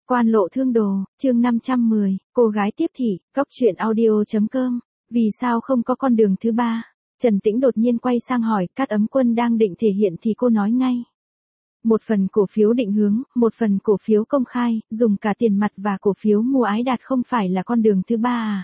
Quan lộ thương đồ, chương 510, cô gái tiếp thị, góc truyện audio.com. Vì sao không có con đường thứ ba? Trần Tĩnh đột nhiên quay sang hỏi, Cát Ấm Quân đang định thể hiện thì cô nói ngay. Một phần cổ phiếu định hướng, một phần cổ phiếu công khai, dùng cả tiền mặt và cổ phiếu mua Ái Đạt không phải là con đường thứ ba à?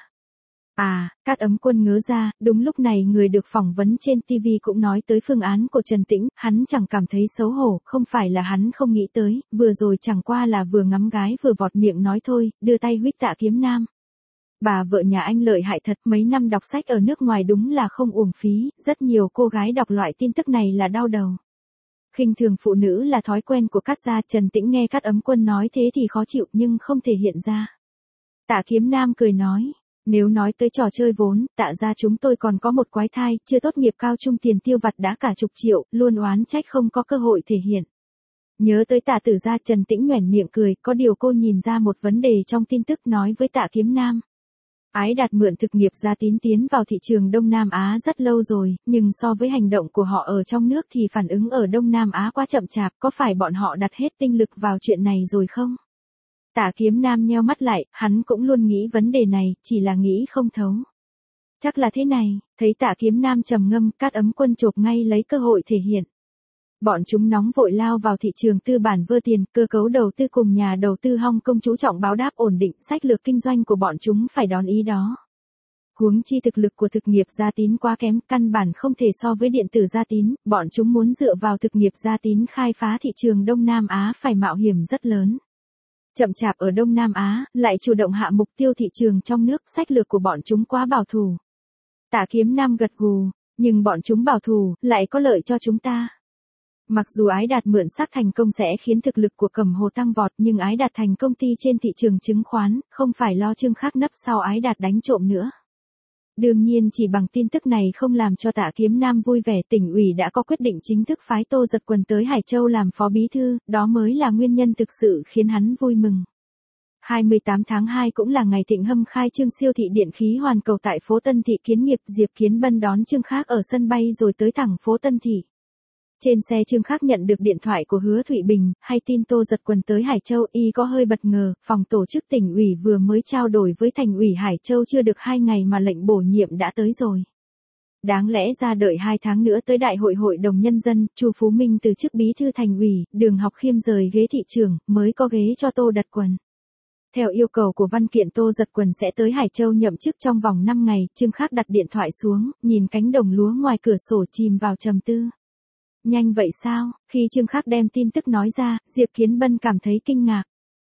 Cát Ấm Quân ngớ ra, đúng lúc này người được phỏng vấn trên TV cũng nói tới phương án của Trần Tĩnh, hắn chẳng cảm thấy xấu hổ, không phải là hắn không nghĩ tới, vừa rồi chẳng qua là vừa ngắm gái vừa vọt miệng nói thôi, đưa tay huých Tạ Kiếm Nam. Bà vợ nhà anh lợi hại thật, mấy năm đọc sách ở nước ngoài đúng là không uổng phí, rất nhiều cô gái đọc loại tin tức này là đau đầu. Khinh thường phụ nữ là thói quen của Cát gia. Trần Tĩnh nghe Cát Ấm Quân nói thế thì khó chịu nhưng không thể hiện ra. Tạ Kiếm Nam cười nói. Nếu nói tới trò chơi vốn, Tạ gia chúng tôi còn có một quái thai, chưa tốt nghiệp cao trung tiền tiêu vặt đã cả chục triệu, luôn oán trách không có cơ hội thể hiện. Nhớ tới Tạ Tử gia, Trần Tĩnh nhoẻn miệng cười, có điều cô nhìn ra một vấn đề trong tin tức nói với Tạ Kiếm Nam. Ái Đạt mượn thực nghiệp Gia Tín tiến vào thị trường Đông Nam Á rất lâu rồi, nhưng so với hành động của họ ở trong nước thì phản ứng ở Đông Nam Á quá chậm chạp, có phải bọn họ đặt hết tinh lực vào chuyện này rồi không? Tạ Kiếm Nam nheo mắt lại, hắn cũng luôn nghĩ vấn đề này, chỉ là nghĩ không thấu. Chắc là thế này, thấy Tạ Kiếm Nam trầm ngâm, Cát Ấm Quân chộp ngay lấy cơ hội thể hiện. Bọn chúng nóng vội lao vào thị trường tư bản vơ tiền, cơ cấu đầu tư cùng nhà đầu tư Hong Kong chú trọng báo đáp ổn định, sách lược kinh doanh của bọn chúng phải đón ý đó. Huống chi thực lực của thực nghiệp Gia Tín quá kém, căn bản không thể so với điện tử Gia Tín, bọn chúng muốn dựa vào thực nghiệp Gia Tín khai phá thị trường Đông Nam Á phải mạo hiểm rất lớn. Chậm chạp ở Đông Nam Á, lại chủ động hạ mục tiêu thị trường trong nước, sách lược của bọn chúng quá bảo thủ. Tạ Kiếm Nam gật gù, nhưng bọn chúng bảo thủ, lại có lợi cho chúng ta. Mặc dù Ái Đạt mượn sắc thành công sẽ khiến thực lực của Cẩm Hồ tăng vọt, nhưng Ái Đạt thành công ty trên thị trường chứng khoán, không phải lo Trương Khắc nấp sau Ái Đạt đánh trộm nữa. Đương nhiên chỉ bằng tin tức này không làm cho Tạ Kiếm Nam vui vẻ, tỉnh ủy đã có quyết định chính thức phái Tô Giật Quần tới Hải Châu làm phó bí thư, đó mới là nguyên nhân thực sự khiến hắn vui mừng. 28 tháng 2 cũng là ngày Thịnh Hâm khai trương siêu thị điện khí hoàn cầu tại phố Tân Thị kiến nghiệp, Diệp Kiến Bân đón Trương Khắc ở sân bay rồi tới thẳng phố Tân Thị. Trên xe Trương Khắc nhận được điện thoại của Hứa Thụy Bình, hay tin Tô Giật Quần tới Hải Châu, y có hơi bất ngờ, phòng tổ chức tỉnh ủy vừa mới trao đổi với thành ủy Hải Châu chưa được 2 ngày mà lệnh bổ nhiệm đã tới rồi. Đáng lẽ ra đợi 2 tháng nữa tới đại hội hội đồng nhân dân, Chu Phú Minh từ chức bí thư thành ủy, Đường Học Khiêm rời ghế thị trưởng, mới có ghế cho Tô Giật Quần. Theo yêu cầu của văn kiện, Tô Giật Quần sẽ tới Hải Châu nhậm chức trong vòng 5 ngày, Trương Khắc đặt điện thoại xuống, nhìn cánh đồng lúa ngoài cửa sổ chìm vào trầm tư. Nhanh vậy sao? Khi Trương Khắc đem tin tức nói ra, Diệp Kiến Bân cảm thấy kinh ngạc.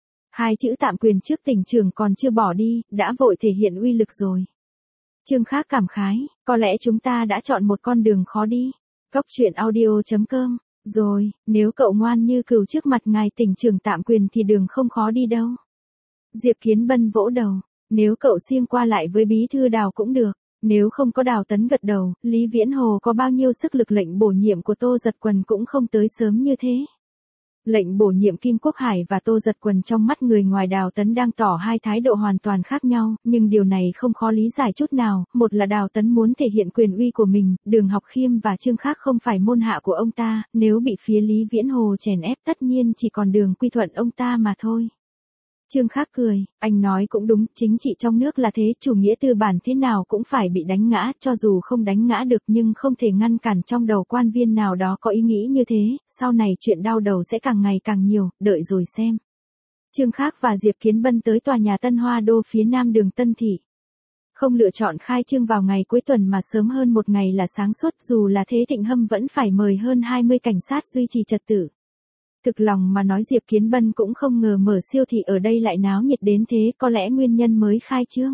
2 chữ tạm quyền trước tỉnh trưởng còn chưa bỏ đi, đã vội thể hiện uy lực rồi. Trương Khắc cảm khái, có lẽ chúng ta đã chọn một con đường khó đi. Góc truyện audio.com. Rồi, nếu cậu ngoan như cừu trước mặt ngài tỉnh trưởng tạm quyền thì đường không khó đi đâu. Diệp Kiến Bân vỗ đầu, nếu cậu siêng qua lại với bí thư Đào cũng được. Nếu không có Đào Tấn gật đầu, Lý Viễn Hồ có bao nhiêu sức lực lệnh bổ nhiệm của Tô Giật Quần cũng không tới sớm như thế. Lệnh bổ nhiệm Kim Quốc Hải và Tô Giật Quần trong mắt người ngoài Đào Tấn đang tỏ hai thái độ hoàn toàn khác nhau, nhưng điều này không khó lý giải chút nào, một là Đào Tấn muốn thể hiện quyền uy của mình, Đường Học Khiêm và Trương Khắc không phải môn hạ của ông ta, nếu bị phía Lý Viễn Hồ chèn ép tất nhiên chỉ còn Đường quy thuận ông ta mà thôi. Trương Khắc cười, anh nói cũng đúng, chính trị trong nước là thế, chủ nghĩa tư bản thế nào cũng phải bị đánh ngã, cho dù không đánh ngã được nhưng không thể ngăn cản trong đầu quan viên nào đó có ý nghĩ như thế, sau này chuyện đau đầu sẽ càng ngày càng nhiều, đợi rồi xem. Trương Khắc và Diệp Kiến Bân tới tòa nhà Tân Hoa Đô phía nam đường Tân Thị. Không lựa chọn khai trương vào ngày cuối tuần mà sớm hơn một ngày là sáng suốt, dù là thế Thịnh Hâm vẫn phải mời hơn 20 cảnh sát duy trì trật tự. Thực lòng mà nói Diệp Kiến Bân cũng không ngờ mở siêu thị ở đây lại náo nhiệt đến thế, có lẽ nguyên nhân mới khai trương.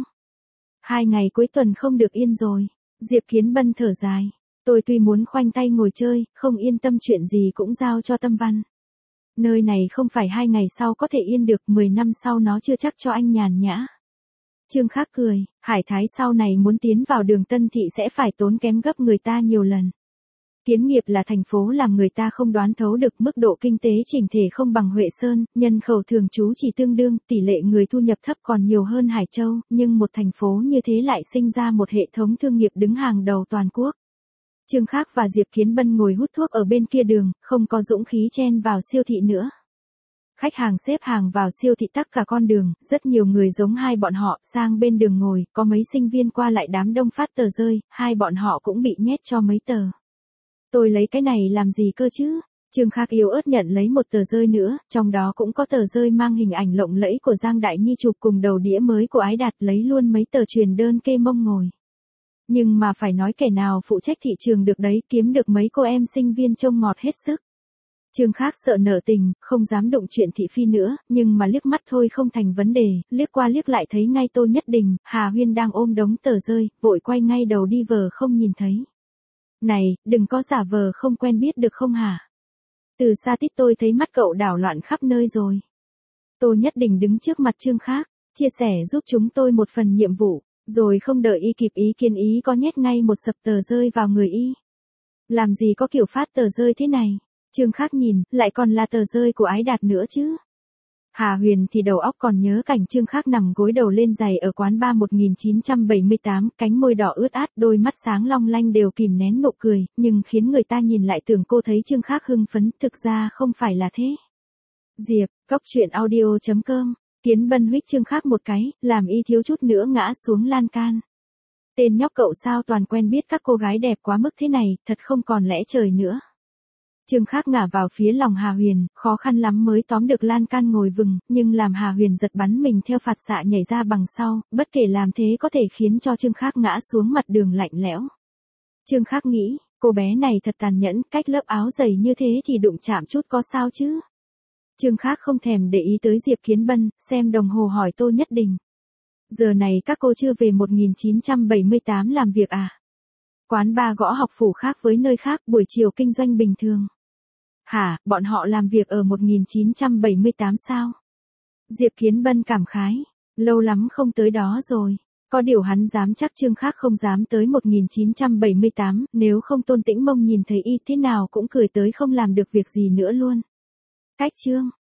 2 ngày cuối tuần không được yên rồi. Diệp Kiến Bân thở dài. Tôi tuy muốn khoanh tay ngồi chơi, không yên tâm chuyện gì cũng giao cho Tâm Văn. Nơi này không phải 2 ngày sau có thể yên được, 10 năm sau nó chưa chắc cho anh nhàn nhã. Trương Khắc cười, Hải Thái sau này muốn tiến vào đường Tân Thị sẽ phải tốn kém gấp người ta nhiều lần. Kiến nghiệp là thành phố làm người ta không đoán thấu được, mức độ kinh tế chỉnh thể không bằng Huệ Sơn, nhân khẩu thường trú chỉ tương đương, tỷ lệ người thu nhập thấp còn nhiều hơn Hải Châu, nhưng một thành phố như thế lại sinh ra một hệ thống thương nghiệp đứng hàng đầu toàn quốc. Trương Khắc và Diệp Kiến Bân ngồi hút thuốc ở bên kia đường, không có dũng khí chen vào siêu thị nữa. Khách hàng xếp hàng vào siêu thị tắc cả con đường, rất nhiều người giống hai bọn họ, sang bên đường ngồi, có mấy sinh viên qua lại đám đông phát tờ rơi, hai bọn họ cũng bị nhét cho mấy tờ. Tôi lấy cái này làm gì cơ chứ? Trương Khắc yếu ớt nhận lấy một tờ rơi nữa, trong đó cũng có tờ rơi mang hình ảnh lộng lẫy của Giang Đại Nhi chụp cùng đầu đĩa mới của Ái Đạt, lấy luôn mấy tờ truyền đơn kê mông ngồi. Nhưng mà phải nói kẻ nào phụ trách thị trường được đấy, kiếm được mấy cô em sinh viên trông ngọt hết sức. Trương Khắc sợ nợ tình, không dám đụng chuyện thị phi nữa, nhưng mà liếc mắt thôi không thành vấn đề, liếc qua liếc lại thấy ngay Tô Nhất Đình, Hà Huyên đang ôm đống tờ rơi, vội quay ngay đầu đi vờ không nhìn thấy. Này, đừng có giả vờ không quen biết được không hả? Từ xa tít tôi thấy mắt cậu đảo loạn khắp nơi rồi. Tô Nhất Đình đứng trước mặt Trương Khắc, chia sẻ giúp chúng tôi một phần nhiệm vụ, rồi không đợi y kịp ý kiến ý có nhét ngay một sập tờ rơi vào người y. Làm gì có kiểu phát tờ rơi thế này? Trương Khắc nhìn, lại còn là tờ rơi của Ái Đạt nữa chứ. Hà Huyền thì đầu óc còn nhớ cảnh Trương Khắc nằm gối đầu lên giày ở quán bar 1978, cánh môi đỏ ướt át, đôi mắt sáng long lanh đều kìm nén nụ cười, nhưng khiến người ta nhìn lại tưởng cô thấy Trương Khắc hưng phấn, thực ra không phải là thế. Diệp, Cóc Truyện Audio.com, Kiến Bân huých Trương Khắc một cái, làm y thiếu chút nữa ngã xuống lan can. Tên nhóc cậu sao toàn quen biết các cô gái đẹp quá mức thế này, thật không còn lẽ trời nữa. Trương Khắc ngả vào phía lòng Hà Huyền, khó khăn lắm mới tóm được lan can ngồi vừng, nhưng làm Hà Huyền giật bắn mình theo phạt xạ nhảy ra bằng sau, bất kể làm thế có thể khiến cho Trương Khắc ngã xuống mặt đường lạnh lẽo. Trương Khắc nghĩ, cô bé này thật tàn nhẫn, cách lớp áo dày như thế thì đụng chạm chút có sao chứ. Trương Khắc không thèm để ý tới Diệp Kiến Bân, xem đồng hồ hỏi Tô Nhất Đình. Giờ này các cô chưa về 1978 làm việc à? Quán bar Gõ Học Phủ khác với nơi khác, buổi chiều kinh doanh bình thường. Hả, bọn họ làm việc ở 1978 sao? Diệp Kiến Bân cảm khái, lâu lắm không tới đó rồi. Có điều hắn dám chắc Trương Khắc không dám tới 1978, nếu không Tôn Tĩnh Mông nhìn thấy y thế nào cũng cười tới không làm được việc gì nữa luôn. Cách chương